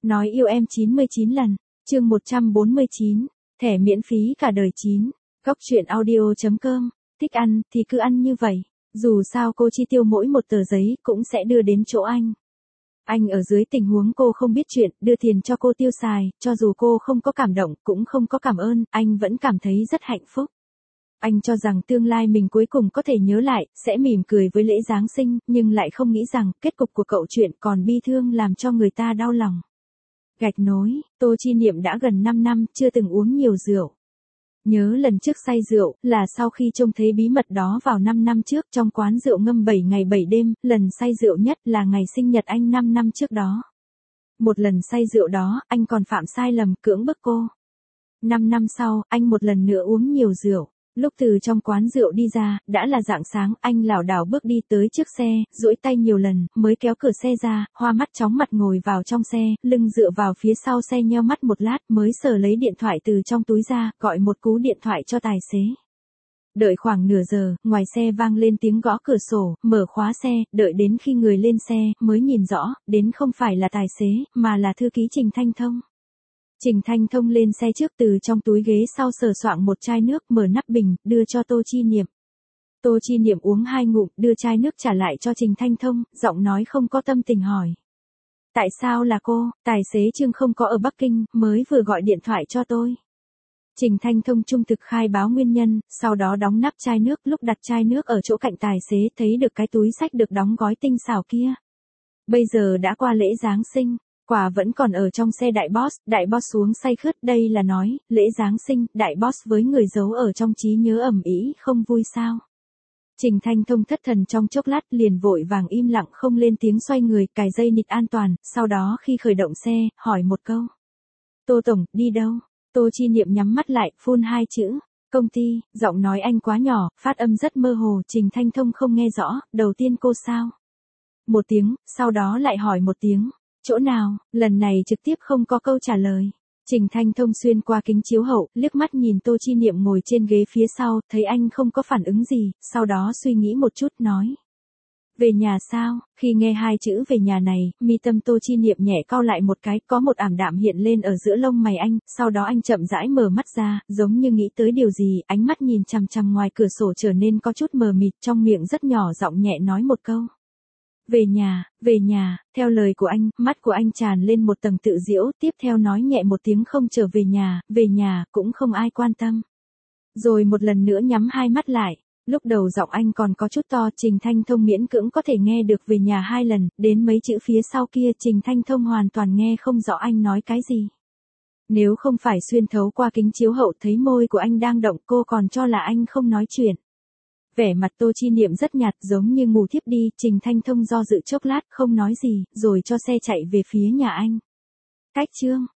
Nói yêu em 99 lần. Chương 149. Thẻ miễn phí cả đời 9. Góc truyện audio.com. Thích ăn thì cứ ăn như vậy. Dù sao cô chi tiêu mỗi một tờ giấy cũng sẽ đưa đến chỗ anh. Anh ở dưới tình huống cô không biết chuyện, đưa tiền cho cô tiêu xài, cho dù cô không có cảm động, cũng không có cảm ơn, anh vẫn cảm thấy rất hạnh phúc. Anh cho rằng tương lai mình cuối cùng có thể nhớ lại, sẽ mỉm cười với lễ Giáng sinh, nhưng lại không nghĩ rằng kết cục của cậu chuyện còn bi thương làm cho người ta đau lòng. Gạch nối, Tô Chi Niệm đã gần 5 năm chưa từng uống nhiều rượu. Nhớ lần trước say rượu là sau khi trông thấy bí mật đó vào 5 năm trước trong quán rượu ngâm 7 ngày 7 đêm, lần say rượu nhất là ngày sinh nhật anh 5 năm trước đó. Một lần say rượu đó, anh còn phạm sai lầm cưỡng bức cô. 5 năm sau, anh một lần nữa uống nhiều rượu. Lúc từ trong quán rượu đi ra, đã là rạng sáng, anh lảo đảo bước đi tới trước xe, duỗi tay nhiều lần, mới kéo cửa xe ra, hoa mắt chóng mặt ngồi vào trong xe, lưng dựa vào phía sau xe nheo mắt một lát mới sờ lấy điện thoại từ trong túi ra, gọi một cú điện thoại cho tài xế. Đợi khoảng nửa giờ, ngoài xe vang lên tiếng gõ cửa sổ, mở khóa xe, đợi đến khi người lên xe, mới nhìn rõ, đến không phải là tài xế, mà là thư ký Trình Thanh Thông. Trình Thanh Thông lên xe trước từ trong túi ghế sau sờ soạng một chai nước mở nắp bình, đưa cho Tô Chi Niệm. Tô Chi Niệm uống 2 ngụm, đưa chai nước trả lại cho Trình Thanh Thông, giọng nói không có tâm tình hỏi. Tại sao là cô, tài xế Trương không có ở Bắc Kinh, mới vừa gọi điện thoại cho tôi. Trình Thanh Thông trung thực khai báo nguyên nhân, sau đó đóng nắp chai nước, lúc đặt chai nước ở chỗ cạnh tài xế thấy được cái túi xách được đóng gói tinh xảo kia. Bây giờ đã qua lễ Giáng sinh. Quà vẫn còn ở trong xe đại boss xuống say khướt, đây là nói, lễ Giáng sinh, đại boss với người giấu ở trong trí nhớ ầm ĩ không vui sao. Trình Thanh Thông thất thần trong chốc lát liền vội vàng im lặng không lên tiếng xoay người, cài dây nịt an toàn, sau đó khi khởi động xe, hỏi một câu. Tô Tổng, đi đâu? Tô Chi Niệm nhắm mắt lại, phun 2 chữ. Công ty, giọng nói anh quá nhỏ, phát âm rất mơ hồ, Trình Thanh Thông không nghe rõ, đầu tiên cô sao? Một tiếng, sau đó lại hỏi một tiếng. Chỗ nào, lần này trực tiếp không có câu trả lời. Trình Thanh Thông xuyên qua kính chiếu hậu, liếc mắt nhìn Tô Chi Niệm ngồi trên ghế phía sau, thấy anh không có phản ứng gì, sau đó suy nghĩ một chút nói. Về nhà sao? Khi nghe 2 chữ về nhà này, mi tâm Tô Chi Niệm nhẹ cau lại một cái, có một ảm đạm hiện lên ở giữa lông mày anh, sau đó anh chậm rãi mở mắt ra, giống như nghĩ tới điều gì, ánh mắt nhìn chằm chằm ngoài cửa sổ trở nên có chút mờ mịt, trong miệng rất nhỏ giọng nhẹ nói một câu. Về nhà, theo lời của anh, mắt của anh tràn lên một tầng tự giễu, tiếp theo nói nhẹ một tiếng không trở về nhà, cũng không ai quan tâm. Rồi một lần nữa nhắm 2 mắt lại, lúc đầu giọng anh còn có chút to, Trình Thanh Thông miễn cưỡng có thể nghe được về nhà 2 lần, đến mấy chữ phía sau kia Trình Thanh Thông hoàn toàn nghe không rõ anh nói cái gì. Nếu không phải xuyên thấu qua kính chiếu hậu thấy môi của anh đang động cô còn cho là anh không nói chuyện. Vẻ mặt Tô Chi Niệm rất nhạt giống như ngủ thiếp đi, Trình Thanh Thông do dự chốc lát không nói gì, rồi cho xe chạy về phía nhà anh. Cách chương.